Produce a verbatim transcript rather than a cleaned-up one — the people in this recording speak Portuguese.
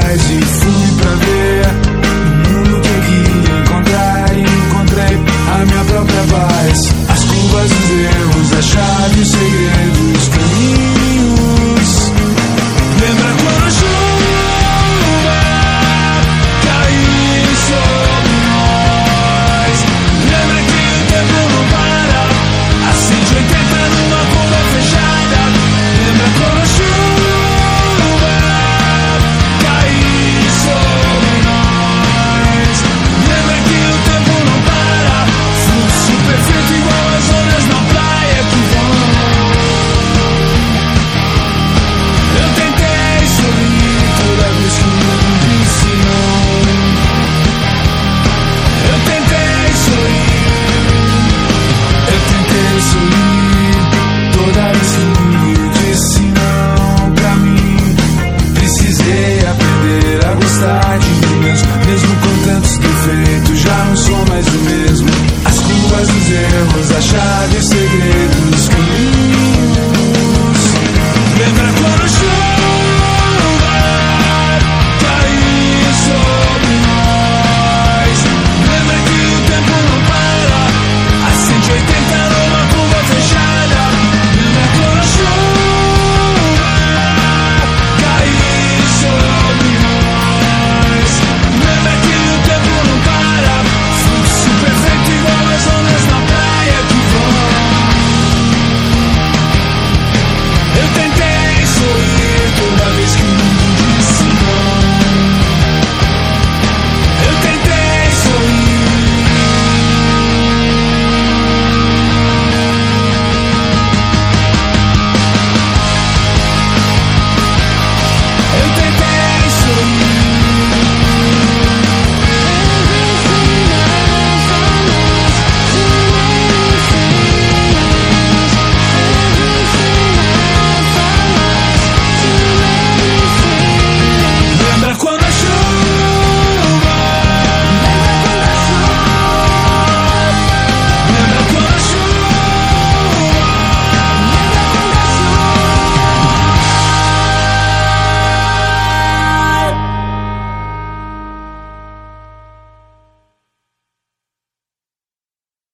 atrás e fui pra ver no mundo que eu queria encontrar, e encontrei a minha própria paz. As curvas, os erros, a chave, os segredos, os caminhos. Lembra quando a chuva caiu sobre nós? Lembra que o tempo não para, a cento e oitenta numa curva fechada. Lembra quando a chuva caiu sobre nós? Lembra que o tempo não para, fluxo perfeito igual as ondas na praia que vão. Eu tentei sorrir toda vez que o mundo disse não. Eu tentei sorrir, eu tentei sorrir toda vez que o mundo disse não pra mim. Precisei aprender a gostar de mim mesmo, mesmo com tantos defeitos, já não sou mais o mesmo. As curvas, os erros, a chave, os segredos, os caminhos. Lembra quando